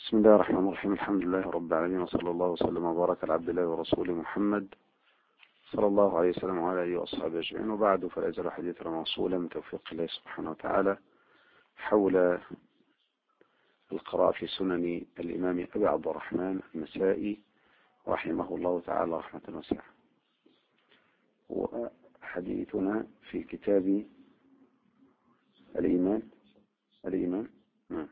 بسم الله الرحمن الرحيم. الحمد لله رب العالمين، وصلى الله وسلم وبارك على عبد الله ورسوله محمد صلى الله عليه وسلم وعلى آله وأصحابه أجمعين، وبعد، فلا يزال حديثنا موصولا من توفيق الله سبحانه وتعالى حول القراءة في سنن الإمام أبي عبد الرحمن النسائي رحمه الله تعالى رحمة واسعة. وحديثنا في كتاب الإيمان. نعم.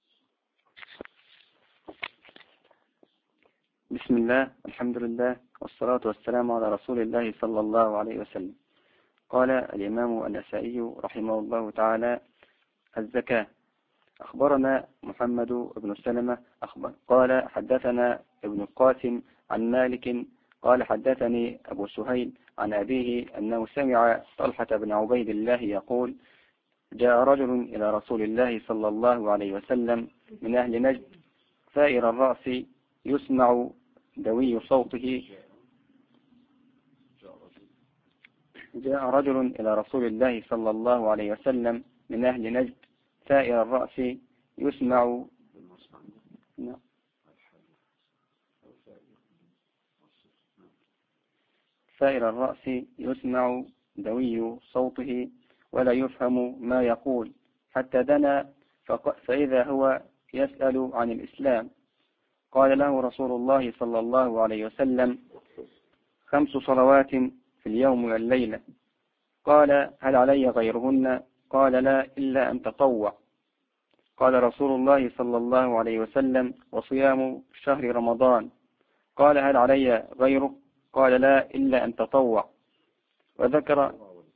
بسم الله، الحمد لله، والصلاة والسلام على رسول الله صلى الله عليه وسلم. قال الإمام النسائي رحمه الله تعالى: الزكاة. أخبرنا محمد بن سلمة قال حدثنا ابن القاسم عن مالك قال حدثني أبو سهيل عن أبيه أنه سمع طلحة بن عبيد الله يقول: جاء رجل إلى رسول الله صلى الله عليه وسلم من أهل نجد ثائر الرأس يسمع دوي صوته. جاء رجل إلى رسول الله صلى الله عليه وسلم من أهل نجد ثائر الرأس يسمع ثائر الرأس يسمع دوي صوته ولا يفهم ما يقول، حتى دنا فإذا هو يسأل عن الإسلام. قال له رسول الله صلى الله عليه وسلم: 5 صلوات في اليوم والليلة. قال: هل علي غيرهن؟ قال: لا، إلا أن تطوع. قال رسول الله صلى الله عليه وسلم: وصيام شهر رمضان. قال: هل علي غيره؟ قال: لا، إلا أن تطوع. وذكر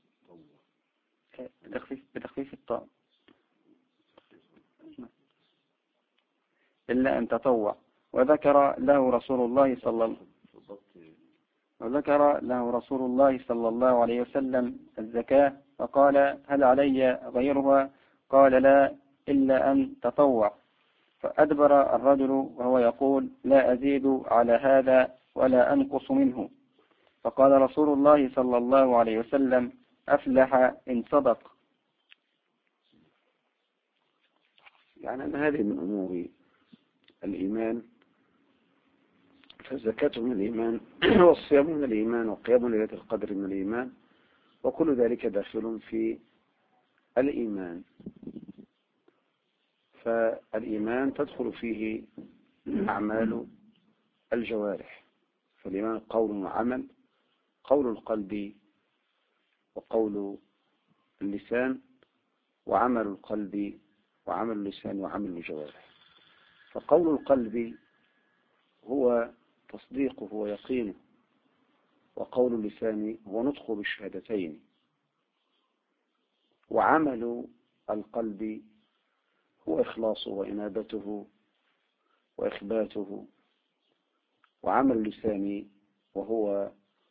بتخفيف الطاء إلا أن تطوع. وذكر له رسول الله صلى الله عليه وسلم الزكاة، فقال: هل علي غيرها؟ قال: لا، إلا أن تطوع. فأدبر الرجل وهو يقول: لا أزيد على هذا ولا أنقص منه. فقال رسول الله صلى الله عليه وسلم: أفلح إن صدق. يعني أن هذه من أمور الإيمان، فالزكاة من الإيمان، والصيام من الإيمان، وقيام ليلة القدر من الإيمان، وكل ذلك داخل في الإيمان. فالإيمان تدخل فيه أعمال الجوارح، فالإيمان قول وعمل، قول القلب وقول اللسان، وعمل القلب وعمل اللسان وعمل الجوارح. فقول القلب هو تصديقه ويقينه، وقول اللسان هو نطقه بالشهادتين، وعمل القلب هو إخلاصه وإنابته وإخباته، وعمل اللسان وهو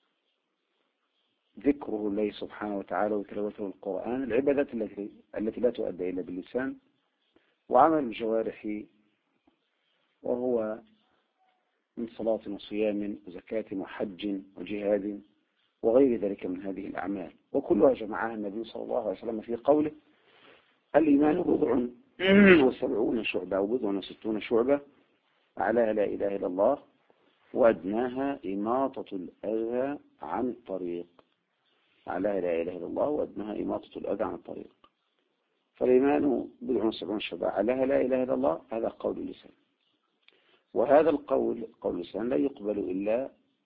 ذكره الله سبحانه وتعالى وتلاوته القرآن، العبادات التي لا تؤدى إلا باللسان، وعمل الجوارح وهو من صلاة وصيام وزكاة وحج وجهاد وغير ذلك من هذه الأعمال، وكلها جمعها النبي صلى الله عليه وسلم في قوله: الإيمان 70 شعبة أو 60 شعبة، أعلاها لا إله إلا الله، وأدناها إماطة الأذى عن الطريق. أعلاها لا إله إلا الله، وأدناها إماطة الأذى عن الطريق. فالإيمان 70 شعبة، أعلاها لا إله إلا الله، هذا قول اللسان. وهذا القول، قول اللسان، لا يقبل إلا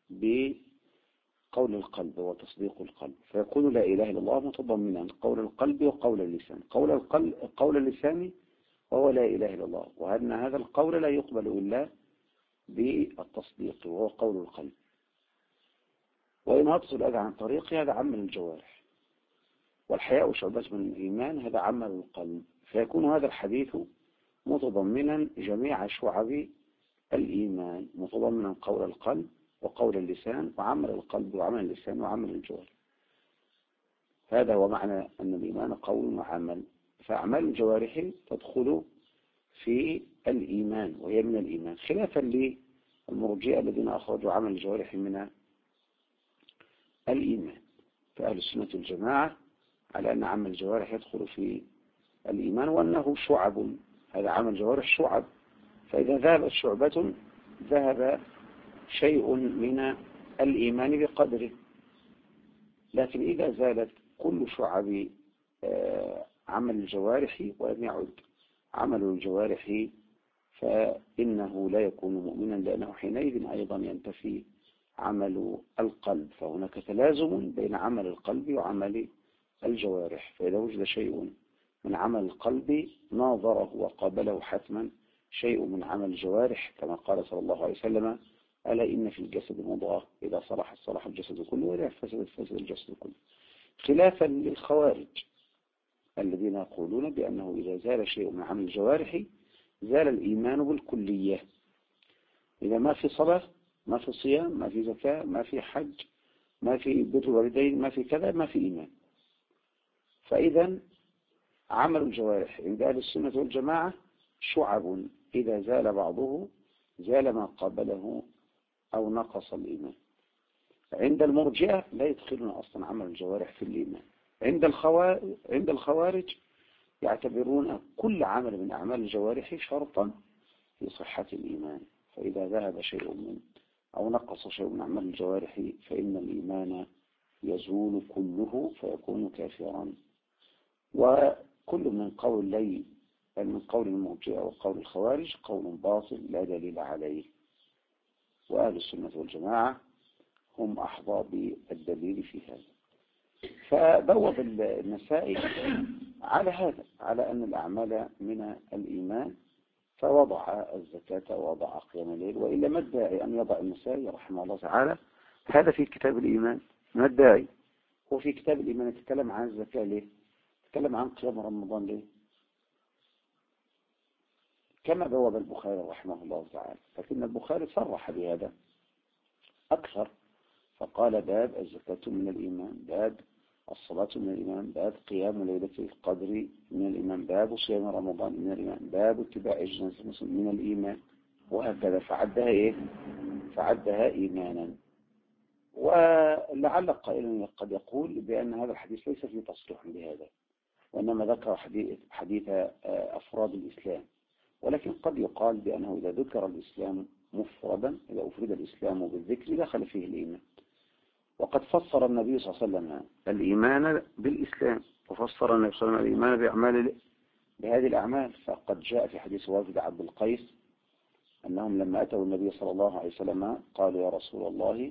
بقول القلب وتصديق القلب، فيكون لا إله إلا الله متضمنا قول القلب وقول اللسان. قول اللسان وهو لا إله إلا الله، وأن هذا القول لا يقبل إلا بالتصديق وهو قول القلب. وإماطة الأذى عن طريق هذا عمل الجوارح. والحياء شعبة من الإيمان، هذا عمل القلب. فيكون هذا الحديث متضمنا جميع شعب الإيمان، متضمنا قول القلب وقول اللسان وعمل القلب وعمل اللسان وعمل الجوارح. هذا هو معنى أن الإيمان قول وعمل. فأعمال الجوارح تدخل في الإيمان وهي من الإيمان، خلافا للمرجئة الذين أخرجوا عمل الجوارح من الإيمان. فأهل السنة الجماعة على أن عمل الجوارح يدخل في الإيمان، وأنه شعب. هذا عمل الجوارح شعب، فإذا ذهبت شعبة ذهب شيء من الإيمان بقدره. لكن إذا زالت كل شعب عمل الجوارح ولم يعد عمل الجوارح فإنه لا يكون مؤمنا، لأنه حينئذ أيضا ينتفي عمل القلب. فهناك تلازم بين عمل القلب وعمل الجوارح. فإذا وجد شيء من عمل القلب ناظره وقابله حتما شيء من عمل الجوارح، كما قال صلى الله عليه وسلم: ألا إن في الجسد مضغة إذا صلحت صلح الجسد كله وإذا فسدت فسد الجسد كله. خلافا للخوارج الذين يقولون بأنه إذا زال شيء من عمل الجوارح زال الإيمان بالكلية. إذا ما في صلاة، ما في صيام، ما في زكاة، ما في حج، ما في بر الوالدين، ما في كذا، ما في إيمان. فإذا عمل الجوارح عند أهل السنة والجماعة شعب، إذا زال بعضه زال ما قابله أو نقص الإيمان. عند المرجئة لا يدخلون أصلا عمل الجوارح في الإيمان. عند الخوارج يعتبرون كل عمل من أعمال الجوارح شرطا في صحة الإيمان. فإذا ذهب شيء من أو نقص شيء من أعمال الجوارح فإن الإيمان يزول كله فيكون كافرا. وكل من قول المرجئة وقول الخوارج قول باطل لا دليل عليه. وأهل السنة والجماعة هم أحظى بالدليل في هذا. فبوب النسائي على هذا، على أن الأعمال من الإيمان، فوضع الزكاة ووضع قيام الليل. وإلا ما الداعي أن يضع النسائي رحمه الله تعالى هذا في كتاب الإيمان؟ ما الداعي؟ هو في كتاب الإيمان يتكلم عن الزكاة ليه؟ يتكلم عن قيام رمضان ليه؟ كما بوب البخاري رحمه الله تعالى. لكن البخاري صرح بهذا أكثر، فقال: باب الزكاة من الإيمان، باب الصلاة من الإيمان، باب قيام ليلة القدر من الإيمان، باب صيام رمضان من الإيمان، باب اتباع جنازة المسلم من الإيمان، وهكذا. فعدها إيمانا. ولعل قائلا قد يقول بأن هذا الحديث ليس فيه تصريح بهذا، وإنما ذكر حديث أفراد الإسلام. ولكن قد يقال بأنه إذا ذكر الإسلام مفردا، إذا أفرد الإسلام بالذكر دخل فيه الإيمان. وقد فسر النبي صلى الله عليه وسلم الإيمان بالإسلام، وفسر النبي صلى الله عليه وسلم الإيمان بهذه الأعمال. فقد جاء في حديث وافد عبد القيس أنهم لما أتوا النبي صلى الله عليه وسلم قالوا: يا رسول الله،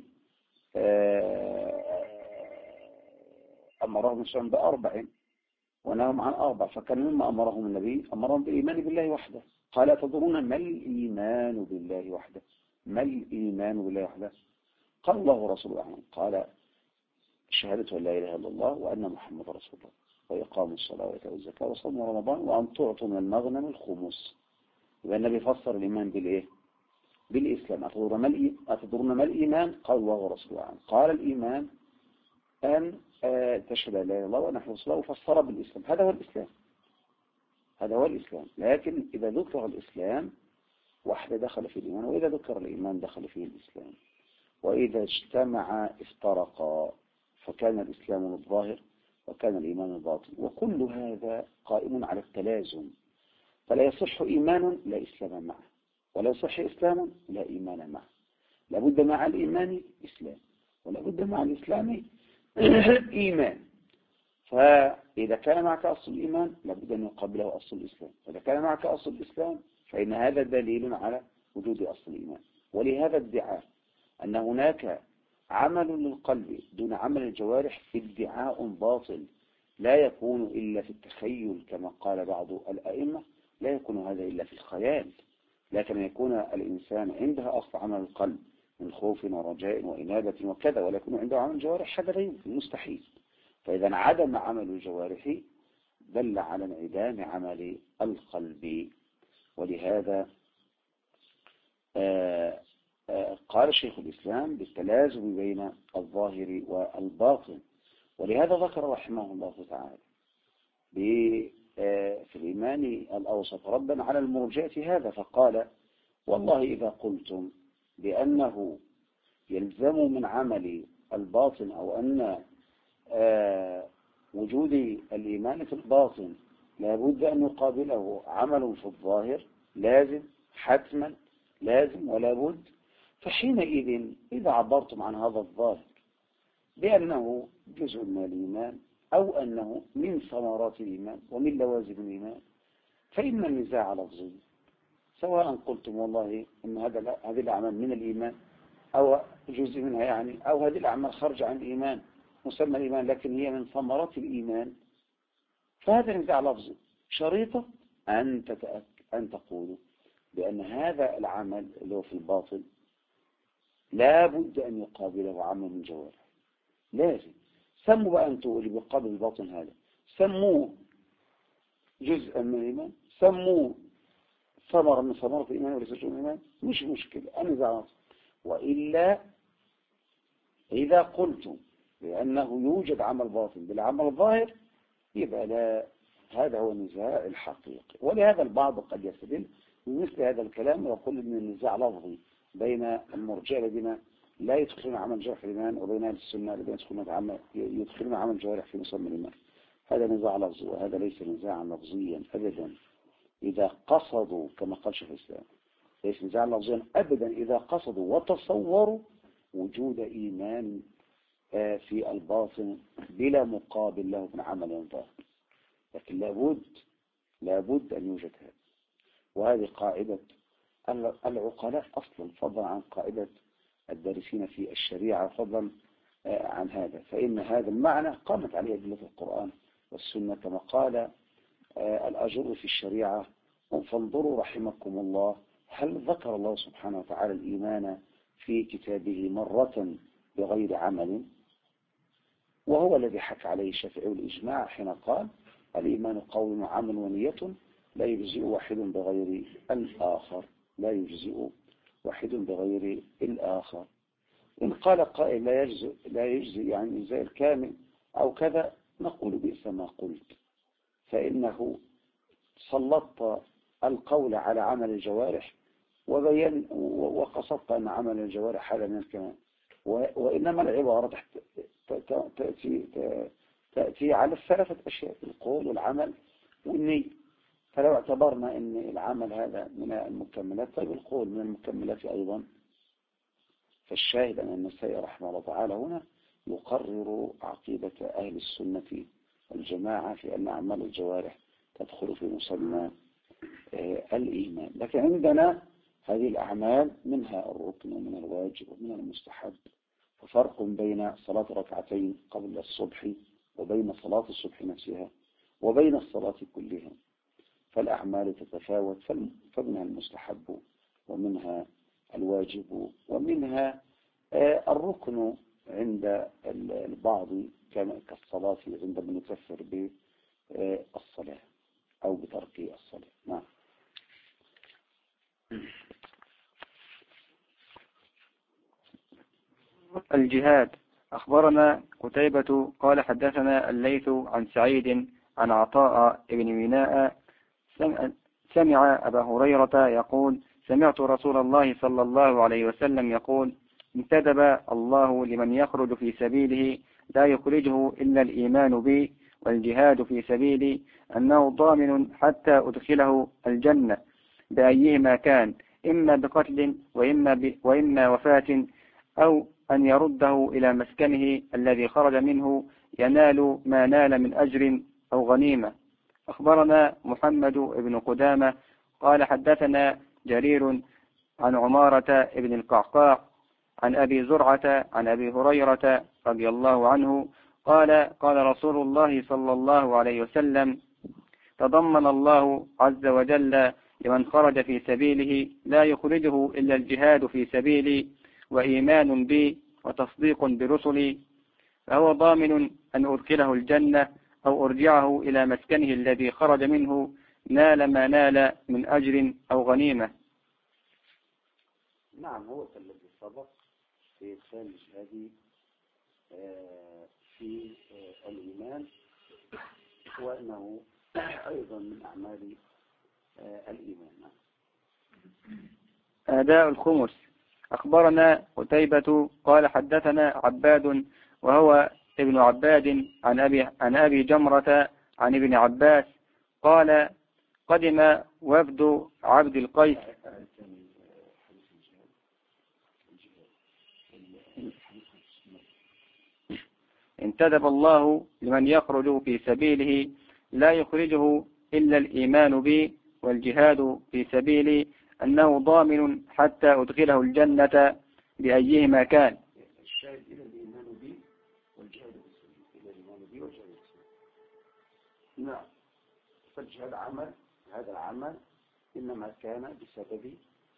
أمرهم الإسلام بأربع ونههم عن أربع. فكان مما أمرهم النبي أمرهم بالإيمان بالله وحده. قال: أتدرون ما الإيمان بالله وحده؟ ما الإيمان بالله وحده؟ قال: الله ورسوله أعلم. قال: شهادة أن لا إله إلا الله وأن محمد رسول الله، وإقام الصلاة وإيتاء الزكاة وصوم رمضان وأن تعطوا من المغنم الخمس. يبقى النبي فسر الإيمان بالإيه؟ بالإسلام. أتدرون ما الإيمان؟ قال: الله ورسوله أعلم. قال: الإيمان أن تشهد أن لا إله إلا الله وأن محمد رسول الله، وفسر بالإسلام. هذا هو الإسلام. لكن إذا ذكر الإسلام وحده دخل في الإيمان، وإذا ذكر الإيمان دخل فيه الإسلام. وإذا اجتمع افترقا، فكان الإسلام الظاهر وكان الإيمان الباطن. وكل هذا قائم على التلازم. فلا يصح إيمان لا إسلام معه، ولا يصح إسلام لا إيمان معه. لابد مع الإيمان إسلام، ولابد مع الإسلام إيمان. فإذا كان معك أصل الإيمان لابد أن يقابله أصل الإسلام، وإذا كان معك أصل الإسلام فإن هذا دليل على وجود أصل الإيمان. ولهذا ادعاء أن هناك عمل للقلب دون عمل الجوارح ادعاء باطل، لا يكون إلا في التخيل كما قال بعض الأئمة، لا يكون هذا إلا في الخيال. لكن يكون الإنسان عندها أصل عمل القلب من خوف ورجاء وإنابة وكذا، ولا يكون عنده عمل الجوارح، هذا لا يمكن، مستحيل. فإذا عدم عمل الجوارح دل على انعدام عمل القلب. ولهذا قال شيخ الإسلام بالتلازم بين الظاهر والباطن. ولهذا ذكر رحمه الله تعالى في الإيمان الأوسط ردا على المرجئة هذا، فقال: والله إذا قلتم بأنه يلزم من عمل الباطن أو أن وجود الإيمان في الباطن لابد أن يقابله عمل في الظاهر، لازم، حتما لازم ولا بد. فحينئذ إذا عبرتم عن هذا الظاهر بأنه جزء من الإيمان أو أنه من ثمرات الإيمان ومن لوازم الإيمان فإن النزاع لفظي، سواء قلتم والله إن هذه الأعمال من الإيمان أو جزء منها يعني، أو هذه الأعمال خرج عن الإيمان مسمى الإيمان لكن هي من ثمرات الإيمان، فهذا نزاع لفظي. شريطة أن تقولوا بأن هذا العمل اللي هو في الباطل لا بد أن يقابله عمل من جوارح. لازم سموا بقى أنتوا اللي بيقابل الباطل هذا، سموه جزءا من الإيمان، سموه ثمرة من ثمرات الإيمان وليس جزء من الإيمان، مش مشكلة النزاع لفظي. وإلا إذا قلتم بأنه يوجد عمل باطل بالعمل الظاهر يبقى لا، هذا هو النزاع الحقيقي. ولهذا البعض قد يستدل بمثل هذا الكلام ويقول ان النزاع لفظي بين المرجئة الذين لا يدخلون عمل جوارح في الإيمان وبين أهل السنة الذين يدخلون عمل جوارح في مسمى الإيمان. هذا نزاع لفظي، وهذا ليس نزاعا لفظيا أبدا إذا قصدوا كما قال شيخ الإسلام، ليس نزاعا لفظيا أبدا إذا قصدوا وتصوروا وجود إيمان في الباطن بلا مقابل له من عمل ظاهر. لكن لابد أن يوجد هذا، وهذه قاعدة العقلاء أصلا فضلا عن قاعدة الدارسين في الشريعة فضلا عن هذا. فإن هذا المعنى قامت عليه أدلة القرآن والسنة كما قال الأجر في الشريعة فانظروا رحمكم الله هل ذكر الله سبحانه وتعالى الإيمان في كتابه مرة بغير عمل، وهو الذي حكى عليه الشافعي الإجماع حين قال الإيمان قول وعمل ونية لا يجزئ واحد بغير الآخر، لا يجزئ واحد بغير الآخر. إن قال قائل لا يجزئ يعني زي الكامل أو كذا، نقول بئس ما قلت، فإنه سلطت القول على عمل الجوارح وبين وقصدت أن عمل الجوارح حالة من الكمال، وإنما العبارة تأتي على الثلاثة أشياء القول والعمل والنية. فلو اعتبرنا أن العمل هذا من المكملات طيب القول من المكملات أيضا، فالشاهد أن النسائي رحمه الله تعالى هنا يقرر عقيدة أهل السنة والجماعة في أن أعمال الجوارح تدخل في مسمى الإيمان. لكن عندنا هذه الأعمال منها الركن ومن الواجب ومن المستحب، ففرق بين صلاة ركعتين قبل الصبح وبين صلاة الصبح نفسها وبين الصلاة كلها، فالأعمال تتفاوت، فمنها المستحب ومنها الواجب ومنها الركن عند البعض كالصلاة عند من يكفر بالصلاة أو بترك الصلاة. نعم. الجهاد. أخبرنا قتيبة قال حدثنا الليث عن سعيد عن عطاء بن ميناء سمع أبا هريرة يقول سمعت رسول الله صلى الله عليه وسلم يقول انتدب الله لمن يخرج في سبيله لا يخرجه إلا الإيمان بي والجهاد في سبيلي أنه ضامن حتى أدخله الجنة بأيهما كان، إما بقتل وإما وفاة أو أن يرده إلى مسكنه الذي خرج منه ينال ما نال من أجر أو غنيمة. أخبرنا محمد بن قدامة قال حدثنا جرير عن عمارة بن القعقاع عن أبي زرعة عن أبي هريرة رضي الله عنه قال قال رسول الله صلى الله عليه وسلم تضمن الله عز وجل لمن خرج في سبيله لا يخرجه إلا الجهاد في سبيلي وإيمان بي وتصديق برسلي، فهو ضامن أن أدخله الجنة أو أرجعه إلى مسكنه الذي خرج منه نال ما نال من أجر أو غنيمة. نعم، هو الذي سبق في إدخال الجهاد في الإيمان، وأنه أيضا من أعمال الإيمان. أداء الخمس. أخبرنا قتيبة قال حدثنا عباد وهو ابن عباد عن أبي جمرة عن ابن عباس قال قدم وفد عبد القيس انتدب الله لمن يخرج في سبيله لا يخرجه إلا الإيمان بي والجهاد في سبيلي أنه ضامن حتى أدخله الجنة بأيهما كان. الشاهد إلى الإيمان بي والجهاد في سبيلي، إلى الإيمان بي والجهاد في سبيلي. نعم، فالجهاد عمل، هذا العمل إنما كان بسبب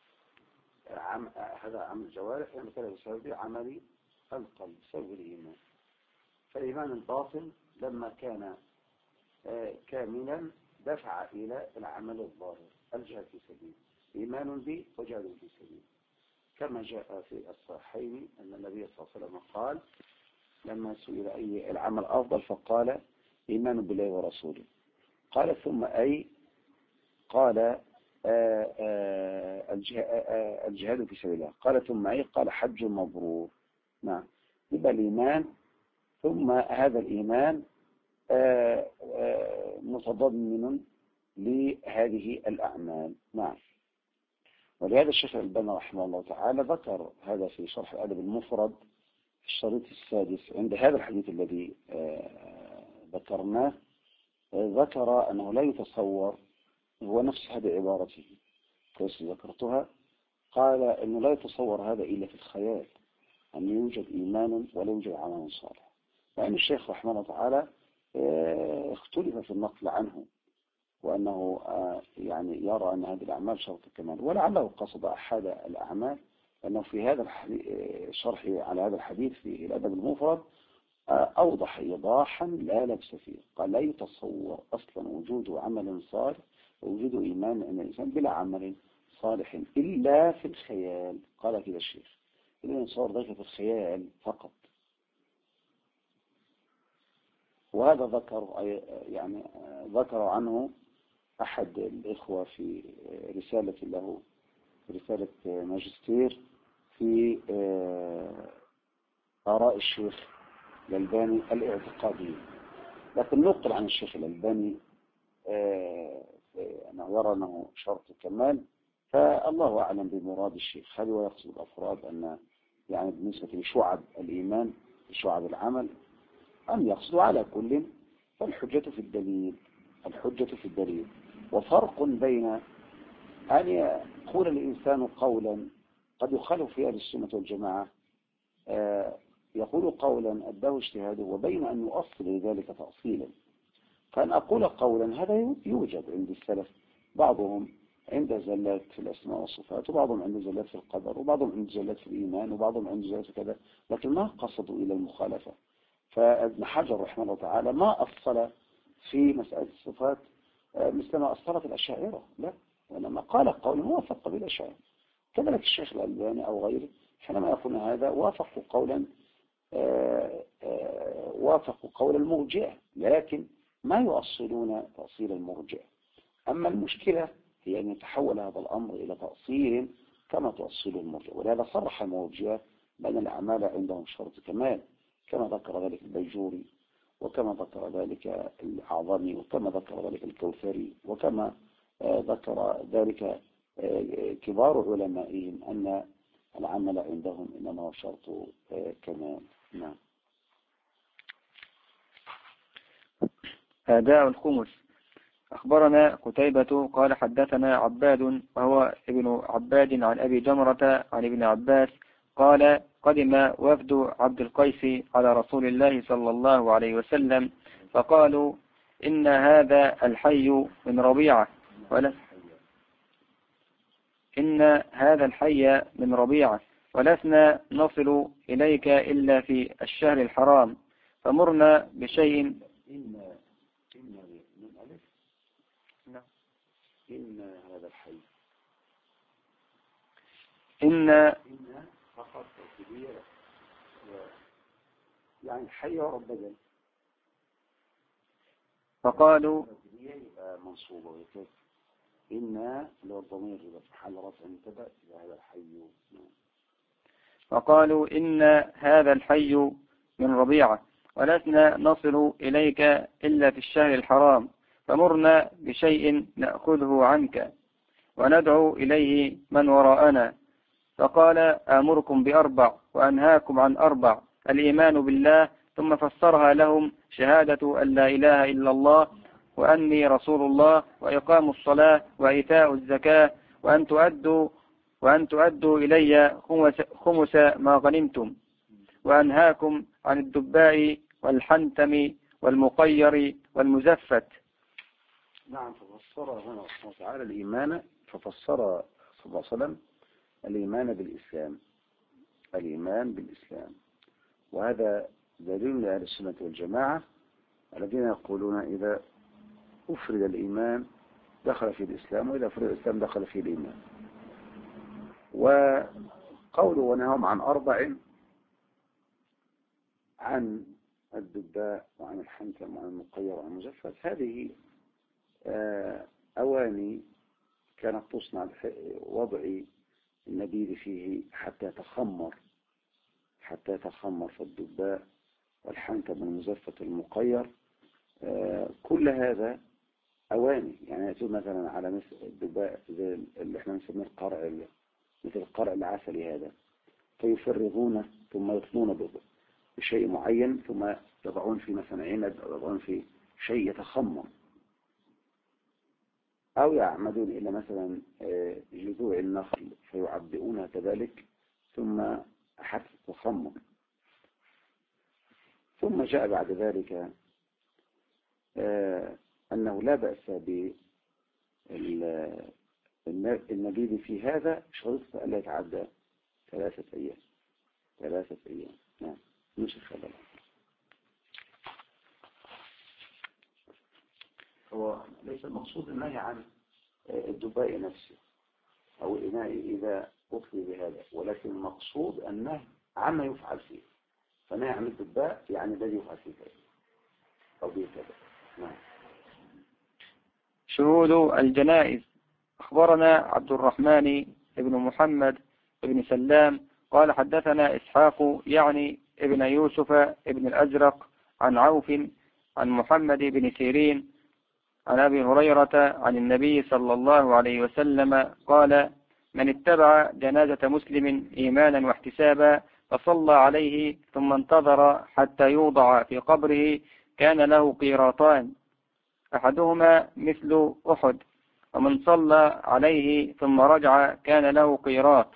هذا عمل الجوارح، إنما كان بسبب عمل القلب، بسبب الإيمان. فالإيمان الباطل لما كان كاملا دفع إلى العمل الظاهر، الجهاد في سبيل، إيمان به وجهاد في سبيل، كما جاء في الصحيحين أن النبي صلى الله عليه وسلم قال لما سئل أي العمل أفضل فقال إيمان بالله ورسوله، قال ثم أي، قال الجهاد في سبيل الله، قال ثم أي، قال حج مبرور. نعم، يبقى الإيمان ثم هذا الإيمان متضمن لهذه الأعمال. نعم، ولهذا الشيخ الألباني رحمه الله تعالى ذكر هذا في شرح الأدب المفرد في الشريط السادس عند هذا الحديث الذي ذكرناه، ذكر أنه لا يتصور، هو نفس هذه عبارته كيف ذكرتها، قال أنه لا يتصور هذا إلا في الخيال أن يوجد إيمان ولا يوجد عمل صالح، لأن الشيخ رحمه الله تعالى اختلف في النقل عنه، وأنه يعني يرى أن هذه الأعمال شرط الكمال، ولعله قصد أحد الأعمال، أنه في هذا الشرح على هذا الحديث في الأدب المفرد أوضح إيضاحا لا لبس فيه، قال لا يتصور أصلا وجود عمل صالح ووجود إيمان أن الإنسان بلا عمل صالح إلا في الخيال. قال كده الشيخ إلا يتصور ذلك في الخيال فقط. وهذا ذكر عنه أحد الإخوة في رسالة له، رسالة ماجستير في آراء الشيخ الألباني الاعتقادية، لكن نقل عن الشيخ الألباني أنه يرى أنه شرط الكمال، فالله أعلم بمراد الشيخ، هل هو يقصد الأفراد أن يعني بالنسبة لشعب الإيمان شعب العمل، أم يقصد على كل، فالحجة في الدليل، الحجة في الدليل. وفرق بين أن يقول الإنسان قولا قد يخالف في أهل السنة والجماعة، يقول قولا أداه اجتهاده، وبين أن يؤصل لذلك تأصيلا. فأن أقول قولا هذا يوجد عند السلف، بعضهم عند زلات في الأسماء والصفات، وبعضهم عند زلات في القدر، وبعضهم عند زلات في الإيمان، وبعضهم عند زلات في كذا، لكن ما قصدوا إلى المخالفة. فابن حجر رحمه الله تعالى ما أصل في مسألة الصفات مثل ما أصلت الأشاعرة، لا، وإنما قال قولا وافق بالأشاعرة. كذلك الشيخ الألباني أو غيره حينما يقول هذا وافقوا قول المرجئة، لكن ما يؤصلون تأصيل المرجئة. أما المشكلة هي أن يتحول هذا الأمر إلى تأصيل كما تؤصل المرجئة، ولهذا صرح المرجئة بأن الأعمال عندهم شرط كمال، كما ذكر ذلك البيجوري، وكما ذكر ذلك الأعظمي، وكما ذكر ذلك الكوثري، وكما ذكر ذلك كبار علمائهم أن العمل عندهم إنما هو شرط كمال. نعم. أداء الخمس. أخبرنا قتيبة قال حدثنا عباد وهو ابن عباد عن أبي جمرة عن ابن عباس قال قدم وفد عبد القيس على رسول الله صلى الله عليه وسلم فقالوا إن هذا الحي من ربيعة ولسنا نصل إليك إلا في الشهر الحرام فمرنا بشيء. إن هذا الحي إن فقط يعني الحي هو بدل، فقالوا منصوبة وكذا، إن لو الضمير إذا في محل رفع انتبه إلى هذا الحي. فقالوا إن هذا الحي من ربيعة ولسنا نصل إليك إلا في الشهر الحرام فمرنا بشيء نأخذه عنك وندعو إليه من وراءنا. فقال آمركم بأربع وأنهاكم عن أربع: الإيمان بالله ثم فسرها لهم شهادة أن لا إله إلا الله وأني رسول الله وإقام الصلاة وإيتاء الزكاة وأن تؤدوا إلي خمس ما غنمتم، وأنهاكم عن الدباء والحنتم والمقير والمزفت. نعم. ففسر هنا سبحانه وتعالى الإيمان، ففسر صلى الله عليه وسلم الإيمان بالإسلام، الإيمان بالإسلام. وهذا دليل لأهل السنة والجماعة الذين يقولون إذا أفرد الإيمان دخل في الإسلام، وإذا أفرد الإسلام دخل في الإيمان. وقوله ونهاهم عن 4، عن الدباء وعن الحنتم وعن المقير وعن المزفت، هذه أواني كانت تصنع وضع النبيذ فيه حتى يتخمر في الدباء والحنتم والمزفت والمقير. كل هذا أواني، يعني يأتون مثلا على مثل الدباء زي اللي احنا نسميه القرع، مثل القرع العسلي هذا، فيفرغونه ثم يطلون بشيء معين، ثم يضعون في مثلا عنب أو يضعون في شيء يتخمر، أو يعمدون إلى مثلا جذوع النخل فيعبئونها كذلك ثم حتى تتخمر. ثم جاء بعد ذلك أنه لا بأس بالنبيذ في هذا شرط ألا يتعدى 3 أيام. نعم. نشخ هذا. هو ليس المقصود النهي عن الدباء نفسه أو الإناء إذا أفضي بهذا، ولكن المقصود النهي عما يفعل فيه. فنهي عن الدباء يعني الذي يفعل فيه كذا أو به كذا. نعم. شهود الجنائز. أخبرنا عبد الرحمن بن محمد بن سلام قال حدثنا إسحاق يعني ابن يوسف ابن الأزرق عن عوف عن محمد بن سيرين عن أبي هريرة عن النبي صلى الله عليه وسلم قال: من اتبع جنازة مسلم إيمانا واحتسابا فصلى عليه ثم انتظر حتى يوضع في قبره كان له قيراطان، أحدهما مثل أحد، ومن صلى عليه ثم رجع كان له قيراط.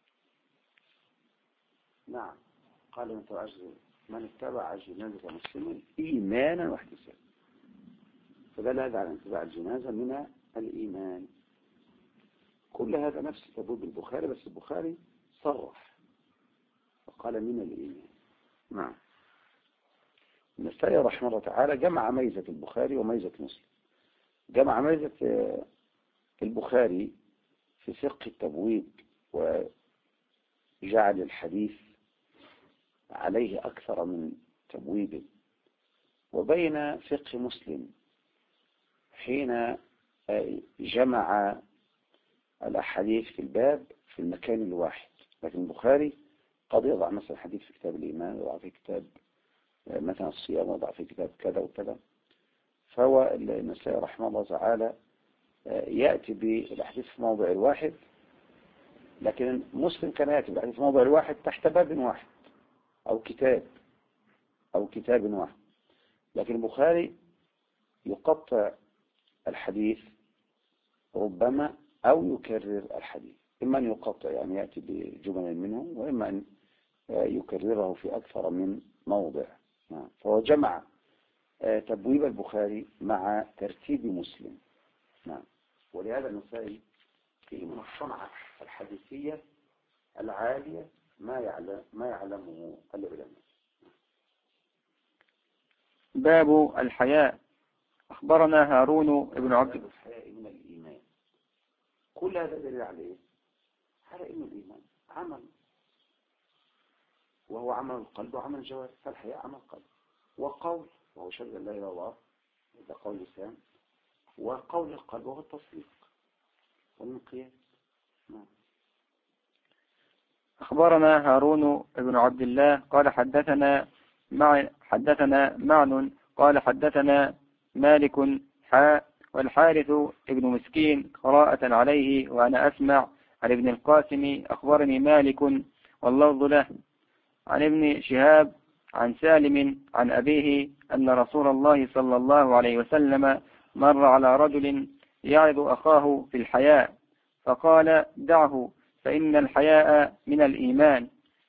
نعم. قال من اتبع جنازة مسلم إيمانا واحتسابا، فدل هذا على اتباع الجنازة من الإيمان. كل هذا نفس تبوب البخاري، بس البخاري صرح فقال من الإيمان. نعم. النسائي رحمه الله تعالى جمع ميزة البخاري وميزة مسلم. جمع ميزة البخاري في فقه التبويب وجعل الحديث عليه أكثر من تبويب، وبين فقه مسلم حين جمع الأحاديث في الباب في المكان الواحد. لكن البخاري قد يضع مثلا حديث في كتاب الإيمان، يضع في كتاب مثلا الصيام، يضع في كتاب كذا وكذا. فهو النسائي رحمه الله تعالى يأتي بالأحاديث في موضع الواحد، لكن مسلم كان يأتي بالأحاديث في موضع الواحد تحت باب واحد أو كتاب واحد. لكن البخاري يقطع الحديث ربما أو يكرر الحديث، إما أن يقطع يعني يأتي بجمل منه، وإما أن يكرره في أكثر من موضع. فهو جمع تبويب البخاري مع ترتيب مسلم. ولهذا النسائي فيه من الصنعة الحديثية العالية ما يعلمه العلماء. باب الحياء. أخبرنا هارون بن عبد الحياء من الإيمان. كل هذا دليل عليه على إن الإيمان عمل، وهو عمل القلب وعمل الجوارح. فالحياء عمل قلب وقول، وهو شهادة لا إله إلا الله، هذا قول لسان، وقول القلب وهو التصديق والانقياد. أخبرنا هارون بن عبد الله قال حدثنا معن قال حدثنا مالك والحارث ابن مسكين قراءة عليه وأنا أسمع عن ابن القاسم أخبرني مالك واللفظ له عن ابن شهاب عن سالم عن أبيه أن رسول الله صلى الله عليه وسلم مر على رجل يعظ أخاه في الحياء فقال دعه فإن الحياء من الإيمان.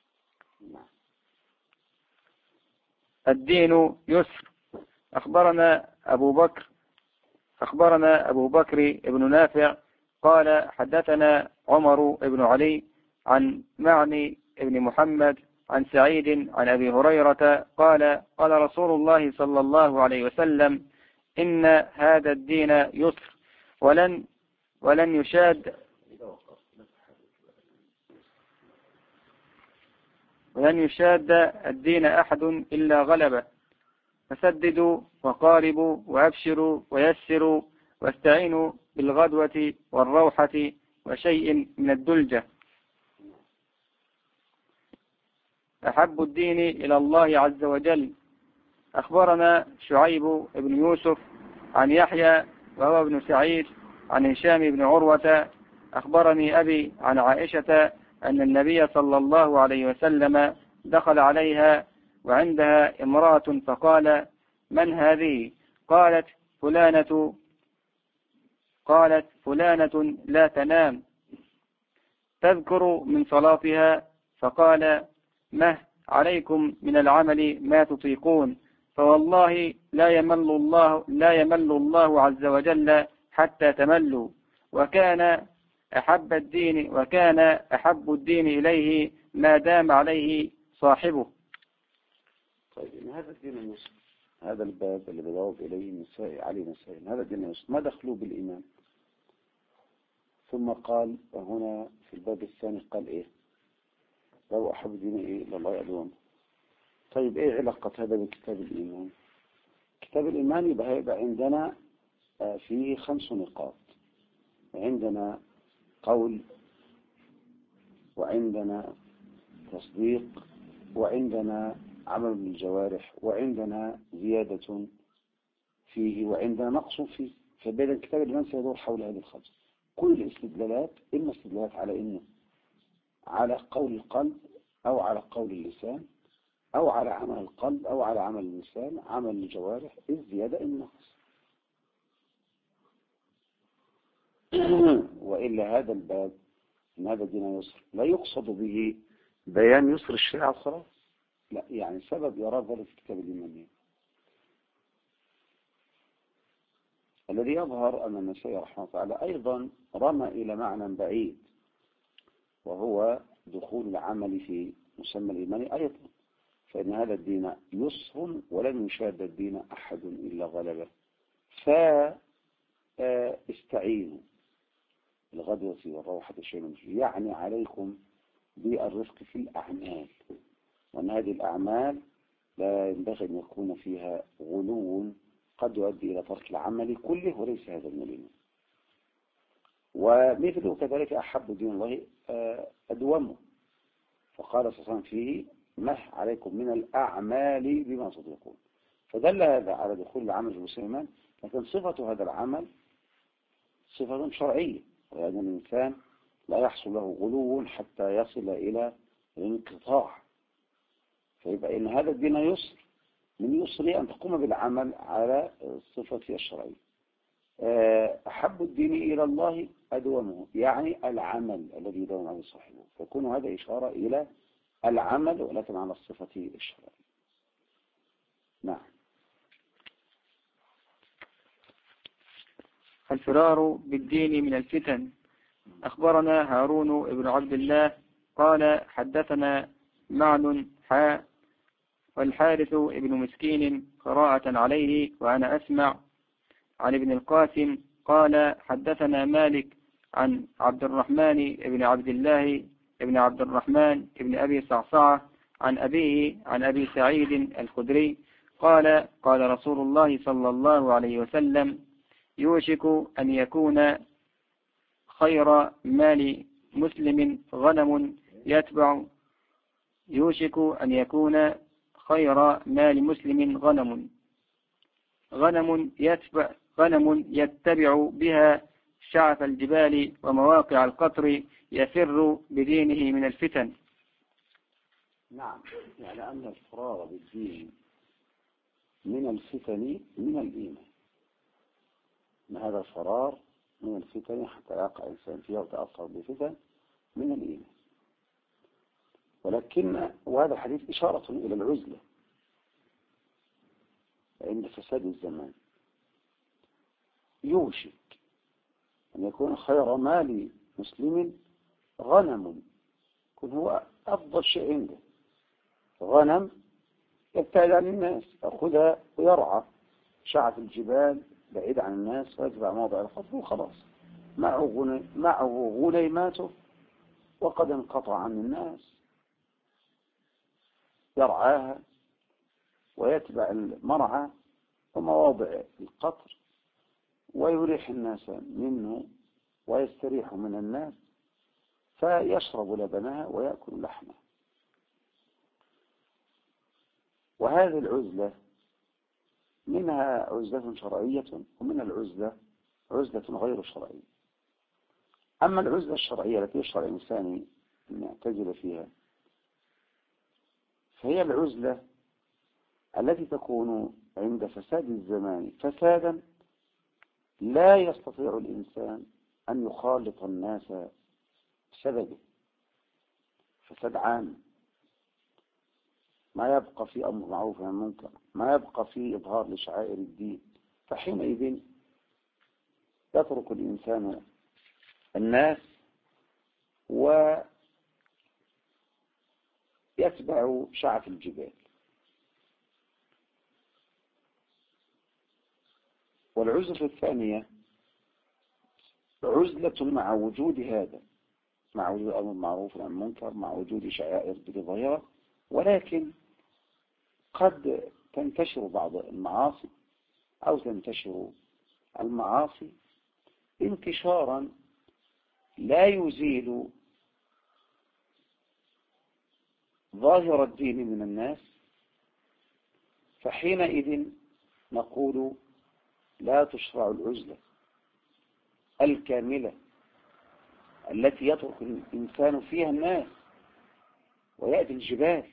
الدين يسر. أخبرنا أبو بكر بن نافع قال حدثنا عمر بن علي عن معني بن محمد عن سعيد عن أبي هريرة قال قال رسول الله صلى الله عليه وسلم إن هذا الدين يسر ولن يشاد الدين أحد إلا غلبه، فسددوا وقاربوا وأبشروا ويسروا واستعينوا بالغدوة والروحة وشيء من الدلجة. أحب الدين إلى الله عز وجل. أخبرنا شعيب بن يوسف عن يحيى وهو ابن سعيد عن هشام بن عروة أخبرني أبي عن عائشة أن النبي صلى الله عليه وسلم دخل عليها وعندها امرأة فقال من هذه؟ قالت فلانة لا تنام تذكر من صلاتها، فقال مه عليكم من العمل ما تطيقون، فوالله لا يمل الله عز وجل حتى تملوا. وكان أحب الدين إليه ما دام عليه صاحبه. طيب هذا الدين المسلم، هذا الباب اللي بيضاف إليه النساء علي مسائل، هذا الدين المسلم ما دخلوا بالإيمان؟ ثم قال هنا في الباب الثاني قال إيه؟ لو أحب الدين إيه لله أدوم. طيب إيه علاقة هذا بكتاب الإيمان؟ كتاب الإيمان يبقى عندنا فيه 5 نقاط. عندنا قول، وعندنا تصديق، وعندنا عمل بالجوارح، وعندنا زيادة فيه، وعندنا نقص فيه. فبدأ كتاب الإيمان سيدور حول هذه ال5. كل الاستدلالات إما استدلالات على إنه على قول القلب أو على قول اللسان أو على عمل القلب أو على عمل اللسان، عمل الجوارح، الزيادة النقص. وإلا هذا الباب إن هذا الدين يسر لا يقصد به بيان يسر الشريعة وخلاص، لا، يعني سبب يرى ذلك في كتاب الإيمان. الذي يظهر أن النسائي رحمه الله تعالى أيضا رمى إلى معنى بعيد، وهو دخول العمل في مسمى الإيمان أيضا، فإن هذا الدين يسر ولن يشاد الدين أحد إلا غلبه، فاستعينوا الغدوة والروحة شيء، يعني عليكم بالرفق في الأعمال، وأن هذه الأعمال لا ينبغي أن يكون فيها غلو قد يؤدي إلى ترك العمل كله، وليس هذا من الإيمان. ومثله كذلك أحب دين الله أدومه، فقال صلى الله عليه وسلم فيه مه عليكم من الأعمال بما تطيقون، فدل هذا على دخول العمل في المسلمان. لكن صفة هذا العمل صفة شرعية، وأن الإنسان لا يحصل له غلو حتى يصل إلى الانقطاع. فيبقى إن هذا الدين يسر، من يسر أن تقوم بالعمل على الصفة الشرعية. أحب الدين إلى الله أدومه، يعني العمل الذي يدوم عليه صاحبه، فيكون هذا إشارة إلى العمل ولكن على الصفة الشرعية. نعم. الفرار بالدين من الفتن. أخبرنا هارون بن عبد الله قال حدثنا معن والحارث ابن مسكين قراءة عليه وأنا أسمع عن ابن القاسم قال حدثنا مالك عن عبد الرحمن بن عبد الله ابن عبد الرحمن ابن أبي صعصعة عن أبيه عن أبي سعيد الخدري قال قال رسول الله صلى الله عليه وسلم يوشك أن يكون خير مال مسلم غنم يتبع غنم يتبع بها شعف الجبال ومواقع القطر يفر بدينه من الفتن. نعم، يعني أن الفراغ بالدين من الفتن من الإيمان، أن هذا الفرار من الفتن حتى يقع الإنسان فيها وتأثر بفتن من الإيمان. ولكن وهذا الحديث إشارة إلى العزلة عند فساد الزمان. يوشك أن يكون خير مال مسلم غنم، يكون هو أفضل شيء عنده، غنم يبتعد عن الناس، يأخذها ويرعى شعف الجبال بعيد عن الناس ويتبع موضع الخطب وخلاص، معه غنيماته وقد انقطع عن الناس، يرعاها ويتبع المرعى ومواضع القطر ويريح الناس منه ويستريح من الناس، فيشرب لبنها ويأكل لحمها. وهذه العزلة منها عزلة شرعية ومن العزلة عزلة غير شرعية. أما العزلة الشرعية التي يشرع الإنسان أن يعتزل فيها فهي العزلة التي تكون عند فساد الزمان فسادا لا يستطيع الإنسان أن يخالط الناس بسببه، فساد عام، ما يبقى في أمر معروف عن منكر، ما يبقى في إظهار لشعائر الدين، فحينئذ يترك الإنسان الناس ويتبع شعف الجبال. والعزلة الثانية عزلة مع وجود هذا، مع وجود أمر معروف عن منكر، مع وجود شعائر ظاهرة، ولكن قد تنتشر بعض المعاصي أو تنتشر المعاصي انتشارا لا يزيل ظاهر الدين من الناس، فحينئذ نقول لا تشرع العزلة الكاملة التي يترك الإنسان فيها الناس ويأتي الجبال،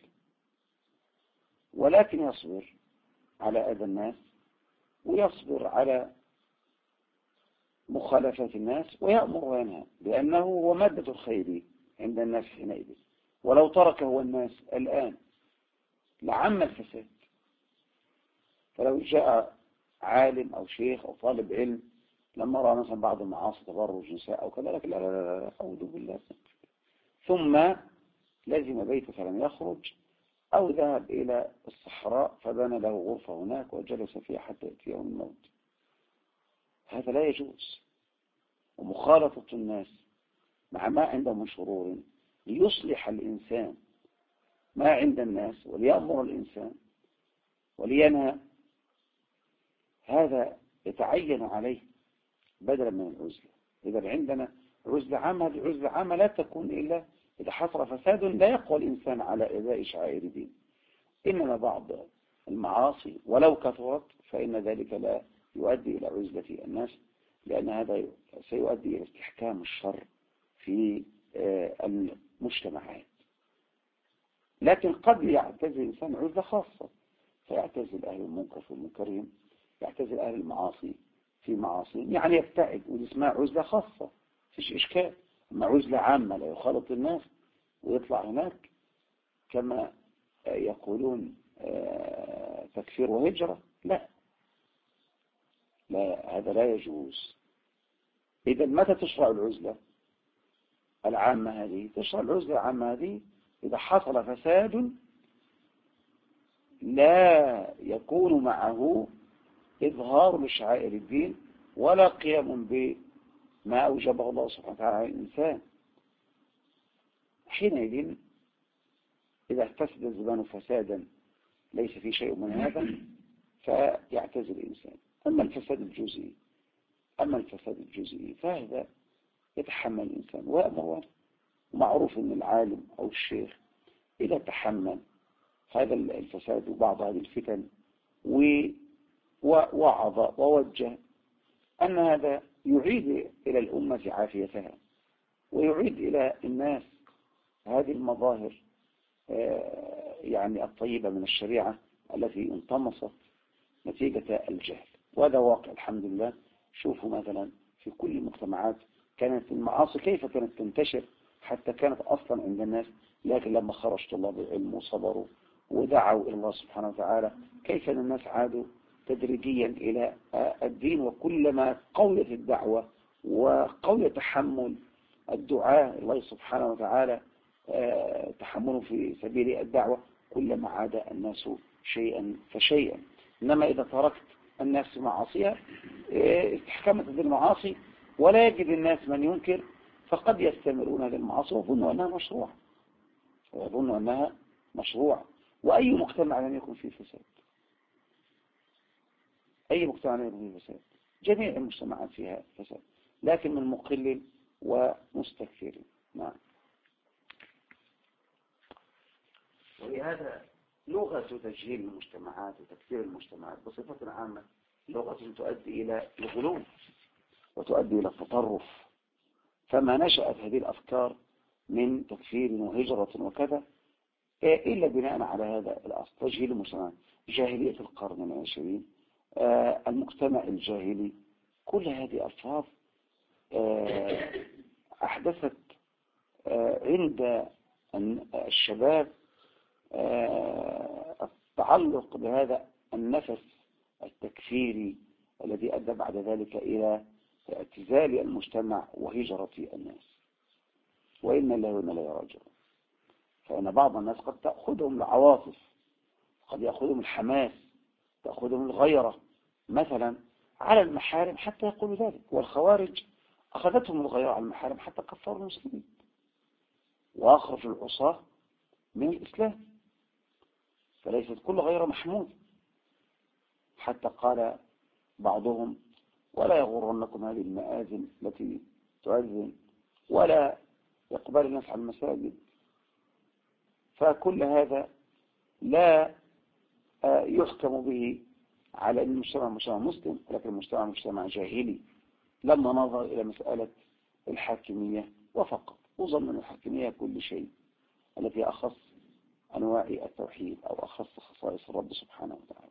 ولكن يصبر على أذى الناس ويصبر على مخالفة الناس ويأمر وينهى، لأنه هو مادة الخير عند الناس حينئذ. ولو تركه الناس الآن لعم الفساد. فلو جاء عالم أو شيخ أو طالب علم لما رأى مثلا بعض المعاصي تبرج نساء أو كذا، لكن لا لا لا لا أعوذ بالله، ثم لزم بيته فلم يخرج، أو ذهب إلى الصحراء فبنى له غرفة هناك وجلس فيها حتى يأتيه الموت، هذا لا يجوز. ومخالطة الناس مع ما عندهم من شرور ليصلح الإنسان ما عند الناس وليأمر الإنسان ولينهى، هذا يتعين عليه بدلا من العزلة. إذا عندنا عزلة عامة، العزلة عامة لا تكون إلا إذا حصل فساد لا يقوى الإنسان على إزاء شعائر دين. إنما بعض المعاصي ولو كثرت فإن ذلك لا يؤدي إلى عزلة الناس، لأن هذا سيؤدي إلى استحكام الشر في المجتمعات. لكن قد يعتزل الإنسان عزلة خاصة، فيعتزل أهل المنكر في منكرهم، يعتزل أهل المعاصي في معاصيهم، يعني يبتعد، ودي اسمها عزلة خاصة، فيش إشكال. أما عزلة عامة لا يخالط الناس ويطلع هناك كما يقولون تكفير وهجرة، لا لا، هذا لا يجوز. إذا متى تشرع العزلة العامة هذه؟ تشرع العزلة العامة هذه إذا حصل فساد لا يكون معه إظهار لشعائر الدين ولا قيام بما أوجبه الله سبحانه وتعالى على الإنسان. حينئذ إذا فسد الزمان فسادا ليس في شيء من هذا فيعتزل الإنسان. أما الفساد الجزئي فهذا يتحمل الإنسان ويأمر. ومعروف أن العالم أو الشيخ إذا تحمل هذا الفساد وبعض هذه الفتن ووعظ ووجه أن هذا يعيد إلى الأمة عافيتها ويعيد إلى الناس هذه المظاهر يعني الطيبة من الشريعة التي انطمست نتيجة الجهل. وهذا واقع الحمد لله. شوفوا مثلا في كل المجتمعات كانت المعاصي كيف كانت تنتشر، حتى كانت أصلا عند الناس، لكن لما خرج طلاب العلم وصبروا ودعوا إلى الله سبحانه وتعالى كيف أن الناس عادوا تدريجيا إلى الدين. وكلما قويت الدعوة وقوي تحمل الدعاء الله سبحانه وتعالى تحمله في سبيل الدعوة كلما عاد الناس شيئا فشيئا. إنما إذا تركت الناس في معاصيها استحكمت بالمعاصي ولا يجد الناس من ينكر، فقد يستمرون للمعاصي ويظنوا أنها مشروعة. وأي مجتمع لم يكن فيه فساد، أي مجتمع لم يكن فيه فساد، جميع المجتمعات فيها فساد، لكن من مقل ومستكثر. نعم. ولهذا لغة تجهيل المجتمعات وتكثير المجتمعات بصفة عامة لغة تؤدي إلى الغلو وتؤدي إلى التطرف. فما نشأت هذه الأفكار من تكفير وهجرة وكذا إلا بناء على هذا الأصل، تجهيل المجتمعات، جاهلية القرن العشرين، المجتمع الجاهلي. كل هذه ألفاظ أحدثت عند الشباب التعلق بهذا النفس التكفيري الذي أدى بعد ذلك إلى اعتزال المجتمع وهجرة الناس. وإن الله وإن لا يراجعون. فإن بعض الناس قد تأخذهم العواطف، قد يأخذهم الحماس، تأخذهم الغيرة مثلا على المحارم حتى يقولوا ذلك. والخوارج أخذتهم الغيرة على المحارم حتى كفروا المسلمين وأخرجوا العصاة من الإسلام. فليست كل غيرة محمود، حتى قال بعضهم ولا يغرنكم هذه المآذن التي تؤذن ولا يقبل الناس على المساجد. فكل هذا لا يحكم به على أن المجتمع مجتمع مسلم، ولكن المجتمع مجتمع جاهلي لما نظر إلى مسألة الحاكمية وفقط. وظن أن الحاكمية كل شيء التي أخص أنواع التوحيد أو أخص خصائص الرب سبحانه وتعالى.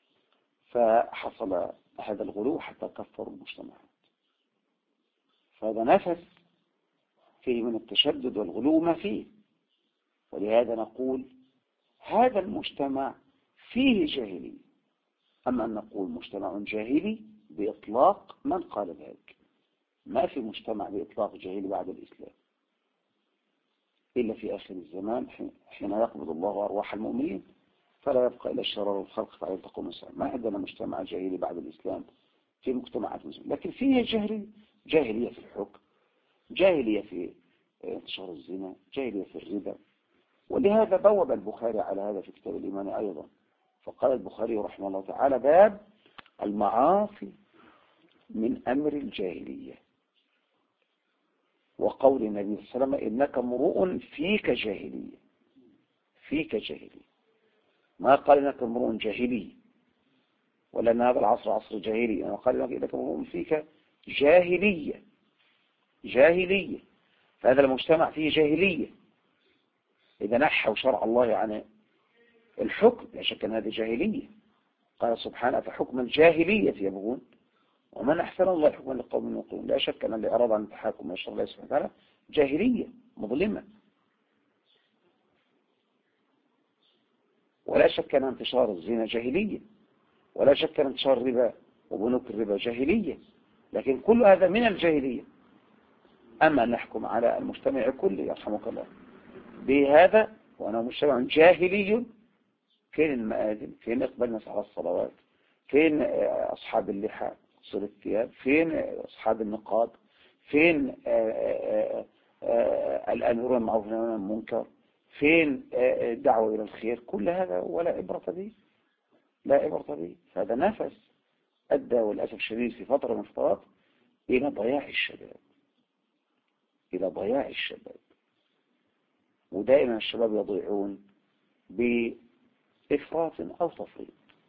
فحصل هذا الغلو حتى كفروا المجتمعات. فهذا نفس فيه من التشدد والغلو ما فيه. ولهذا نقول هذا المجتمع فيه جاهلية. أما أن نقول مجتمع جاهلي بإطلاق من قال ذلك. ما في مجتمع بإطلاق جاهلي بعد الإسلام إلا في آخر الزمان حين يقبض الله أرواح المؤمنين فلا يبقى إلا الشرار الخلق فلا تقوم الساعة. ما عندنا مجتمع جاهلي بعد الإسلام في مجتمعات مسلمة، لكن فيه جاهلية في الحكم، جاهلية في انتشار الزنا، جاهلية في الربا. ولهذا بوب البخاري على هذا في كتاب الإيمان أيضا. فقال البخاري رحمه الله تعالى باب المعاصي من أمر الجاهلية. وقول النبي صلى الله عليه وسلم إنك امرؤ فيك جاهلية. فيك جاهلية، ما قال إنك امرؤ جاهلي ولا أن هذا العصر عصر جاهلي، أنا قال إنك امرؤ فيك جاهلية. جاهلية. فهذا المجتمع فيه جاهلية. إذا نحوا شرع الله عن الحكم لا شك أن هذه جاهلية. قال سبحانه فحكم الجاهلية يبغون ومن أحسن الله حكما لقوم يوقنون. لا شك أن الإعراض عن التحاكم من شرع الله سبحانه وتعالى جاهلية مظلمة. ولا شك أن انتشار الزنا جاهلية، ولا شك أن انتشار الربا وبنوك الربا جاهلية، لكن كل هذا من الجاهلية. أما نحكم على المجتمع كله يرحمك الله بهذا وأنه مجتمع جاهلي، فين المآذن؟ فين إقبال الناس على الصلوات؟ فين أصحاب اللحى قصر الثياب؟ فين أصحاب النقاب؟ فين الأمر بالمعروف والنهي عن المنكر؟ فين الدعوة إلى الخير؟ كل هذا ولا عبرة به، لا عبرة به. هذا نفس أدى والأسف الشديد في فترة من الفترات إلى ضياع الشباب، إلى ضياع الشباب. ودائما الشباب يضيعون بإفراط أو تفريط،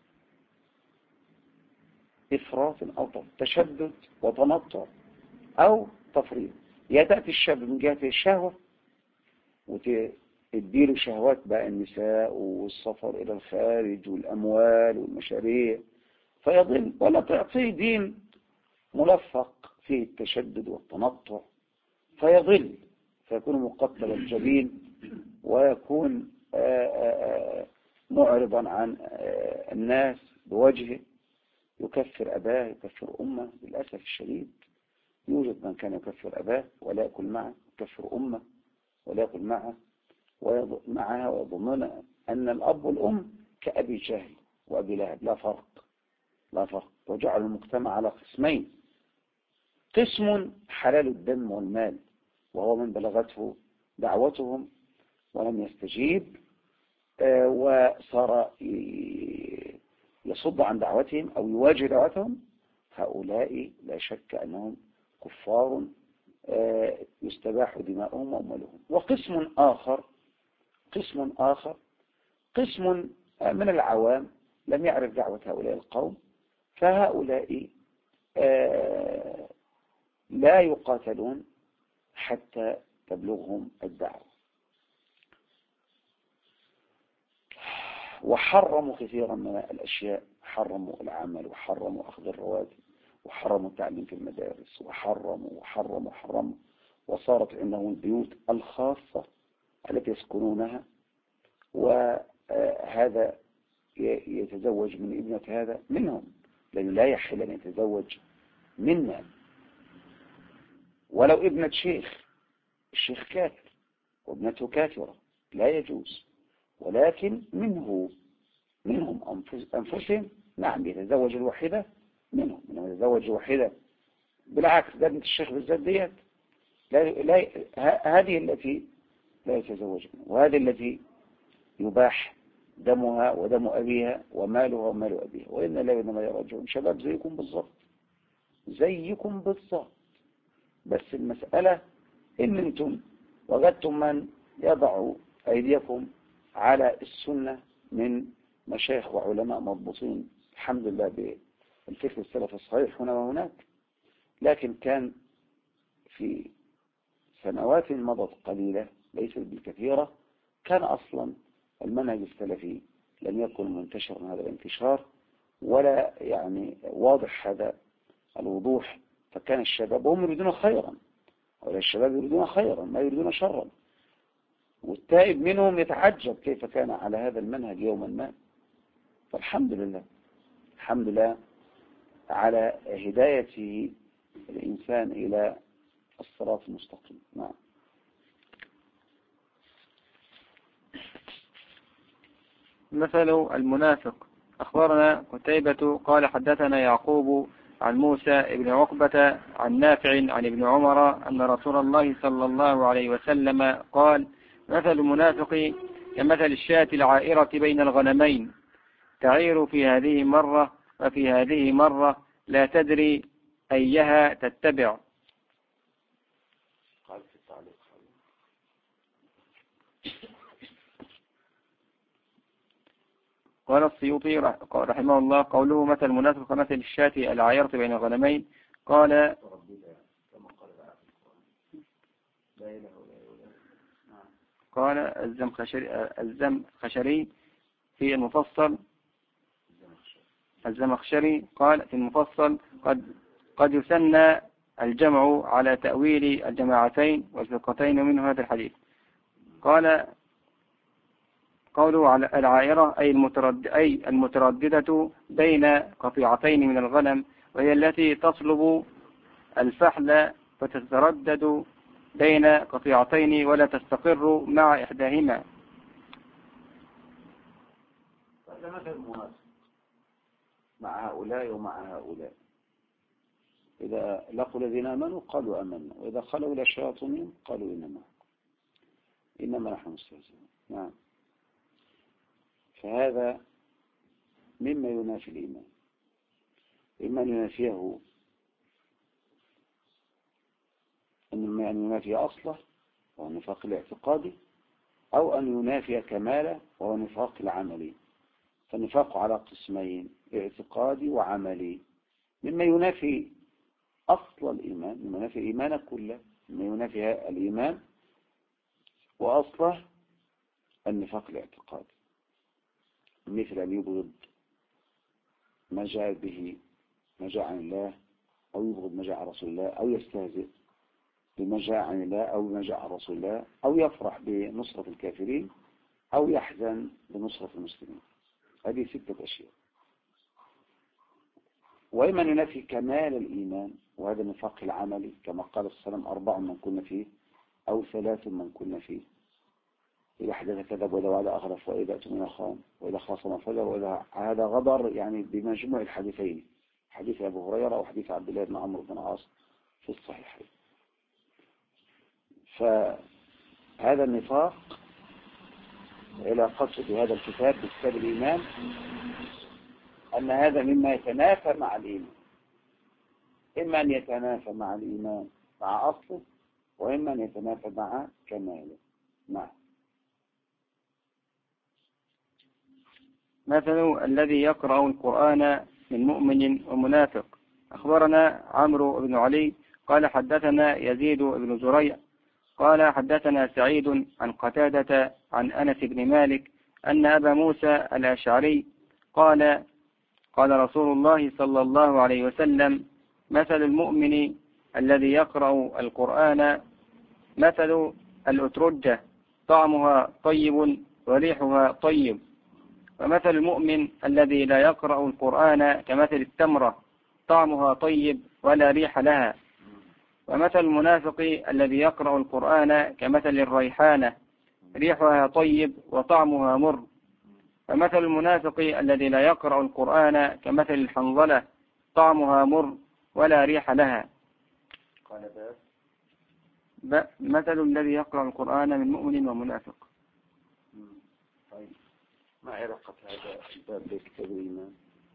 إفراط أو تفريط، تشدد وتنطع أو تفريط. يا تأتي الشاب من جهة الشهوة اديله شهوات بقى النساء والسفر إلى الخارج والأموال والمشاريع فيضل، ولا تعطيه دين ملفق فيه التشدد والتنطع فيضل، فيكون مقتل الجبين ويكون معرضا عن الناس بوجهه، يكفر أباه يكفر أمه. للأسف الشديد يوجد من كان يكفر أباه ولا يأكل معه، يكفر أمه ولا يأكل معها ويظنون أن الأب والأم كأبي جهل وأبي لهب، لا فرق. وجعل المجتمع على قسمين: قسم حلال الدم والمال وهو من بلغته دعوتهم ولم يستجيب وصار يصد عن دعوتهم أو يواجه دعوتهم، هؤلاء لا شك أنهم كفار يستباح دماؤهم وأموالهم. وقسم آخر قسم من العوام لم يعرف دعوة هؤلاء القوم، فهؤلاء لا يقاتلون حتى تبلغهم الدعوة. وحرموا كثيرا من الأشياء، حرموا العمل وحرموا أخذ الرواتب وحرموا التعليم في المدارس وحرموا وصارت عندهم البيوت الخاصة التي يسكنونها، وهذا يتزوج من ابنة هذا منهم، لأنه لا يحل أن يتزوج منا ولو ابنة شيخ، الشيخ كافر وابنته كافرة لا يجوز، ولكن منهم أنفسهم نعم يتزوج الوحيدة منهم يتزوج الوحيدة. بالعكس ده ابنة الشيخ بالذات ديت هذه التي لا يتزوج منها، وهذه التي يباح دمها ودم أبيها ومالها ومال أبيها، وإن لا إنما يرجعون. شباب زيكم بالضبط، بس المسألة إن أنتم وجدتم من يضع أيديكم على السنة من مشايخ وعلماء مضبوطين الحمد لله بالفكر السلف الصحيح هنا وهناك، لكن كان في سنوات مضت قليلة ليست بالكثيرة كان أصلا المنهج السلفي لم يكن منتشرا هذا الانتشار ولا يعني واضح هذا الوضوح، فكان الشباب هم يريدون خيرا، ولا الشباب يريدون خيرا ما يريدون شرا، والتائب منهم يتعجب كيف كان على هذا المنهج يوما ما. فالحمد لله الحمد لله على هداية الإنسان إلى الصراط المستقيم. نعم. مثل المنافق. أخبرنا قتيبة قال حدثنا يعقوب عن موسى بن عقبة عن نافع عن ابن عمر أن رسول الله صلى الله عليه وسلم قال: مثل المنافق كمثل الشاة العائرة بين الغنمين، تعير في هذه مرة وفي هذه مرة، لا تدري أيها تتبع. قال السيوطي رحمه الله: قوله مثل المنافق كمثل الشاة العائرة بين الغنمين، قال الزمخشري في المفصل الزمخشري قال في المفصل: قد يسنى الجمع على تأويل الجماعتين والفرقتين منه هذا الحديث. قال قوله على العائرة أي المترددة بين قطيعتين من الغنم، وهي التي تصلب الفحل فتتردد بين قطيعتين ولا تستقر مع إحداهما. هذا مثل مناسب مع هؤلاء ومع هؤلاء، إذا لقوا الذين آمنوا قالوا آمنا، وإذا خلوا إلى شياطينهم قالوا إنما نحن مستهزئون. نعم. فهذا مما ينافي الإيمان، إما أن ينافيه أن ينافي أصله وهو النفاق الاعتقادي، أو أن ينافي كماله وهو النفاق العملي. فالنفاق على قسمين: اعتقادي وعملي. مما ينافي أصل الإيمان، مما ينافي إيمانك كله، مما ينافي الإيمان وأصله النفاق الاعتقادي، مثل أن يبغض ما جاء به ما جاء عن الله، أو يبغض ما جاء عن رسول الله، أو يستهزئ بما جاء عن الله أو بما جاء عن رسول الله، أو يفرح بنصرة الكافرين، أو يحزن بنصرة المسلمين. هذه 6 أشياء. وإما ينافي كمال الإيمان، وهذا النفاق العملي كما قال صلى الله عليه وسلم: 4 من كنا فيه، أو 3 من كنا فيه: إذا حدث كذب، وإذا وعد أخلف، وإذا اؤتمن خان، وإذا خاصم فجر، وإذا هذا غدر. يعني بمجموع الحديثين، حديث أبو هريرة وحديث عبد الله بن عمرو بن العاص في الصحيحين. فهذا النفاق علاقته بهذا الكتاب بكتاب الإيمان أن هذا مما يتنافى مع الإيمان، إما أن يتنافى مع الإيمان مع أصله، وإما أن يتنافى مع كماله. نعم. مثل الذي يقرأ القرآن من مؤمن ومنافق. أخبرنا عمرو بن علي قال حدثنا يزيد بن زريع قال حدثنا سعيد عن قتادة عن أنس بن مالك أن أبا موسى الأشعري قال قال رسول الله صلى الله عليه وسلم: مثل المؤمن الذي يقرأ القرآن مثل الأترجة، طعمها طيب وريحها طيب. ومثل المؤمن الذي لا يقرأ القرآن كمثل التمرة، طعمها طيب ولا ريح لها. ومثل المنافق الذي يقرأ القرآن كمثل الريحانة، ريحها طيب وطعمها مر. ومثل المنافق الذي لا يقرأ القرآن كمثل الحنظلة، طعمها مر ولا ريح لها. مثل الذي يقرأ القرآن من مؤمن ومنافق. طيب، ما علاقة هذا الباب بكتاب الإيمان؟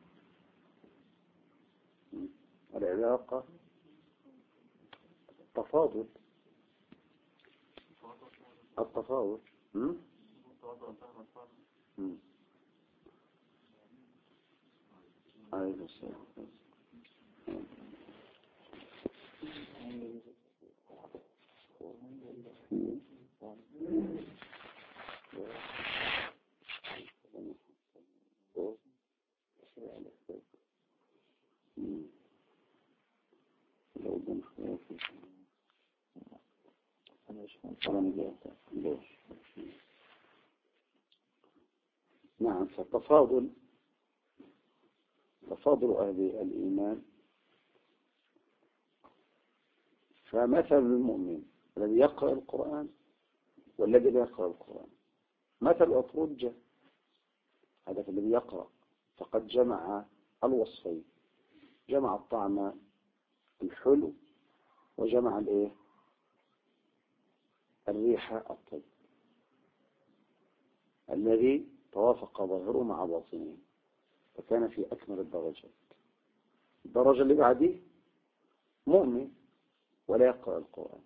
العلاقة التفاضل. عليه السلام. نعم. فالتفاضل، تفاضل أهل الإيمان. فمثل المؤمن الذي يقرأ القرآن والذي لا يقرأ القرآن مثل أترجة. هذا الذي يقرأ فقد جمع الوصفين، جمع الطعم الحلو وجمع الريحة الطيب، الذي توافق ظاهره مع باطنه، فكان في أكمل الدرجات. الدرجة اللي بعده مؤمن ولا يقرأ القرآن،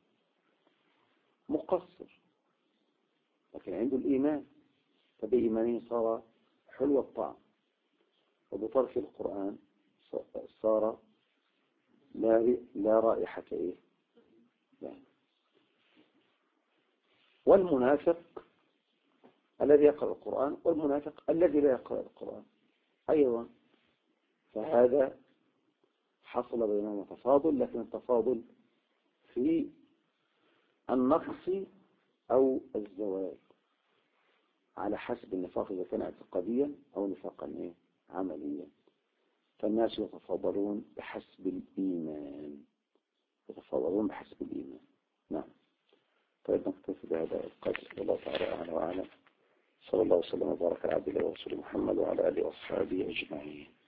مقصر لكن عنده الإيمان، فبإيمانه صار حلو الطعم، وبطرف القرآن صار لا رائحة لا. والمنافق الذي يقرأ القرآن والمنافق الذي لا يقرأ القرآن أيضا، فهذا حصل بينهما تفاضل، لكن التفاضل في النقص أو الزوال على حسب النفاق، إذا كان اعتقاديا أو نفاقا عمليا. فالناس يتفاضلون بحسب الإيمان، نعم. طيب، نكتفي بهذا القدر، والله تعالى أعلى وأعلم. صلى الله وسلم وبارك على عبد الله ورسوله محمد وعلى آله وأصحابه أجمعين.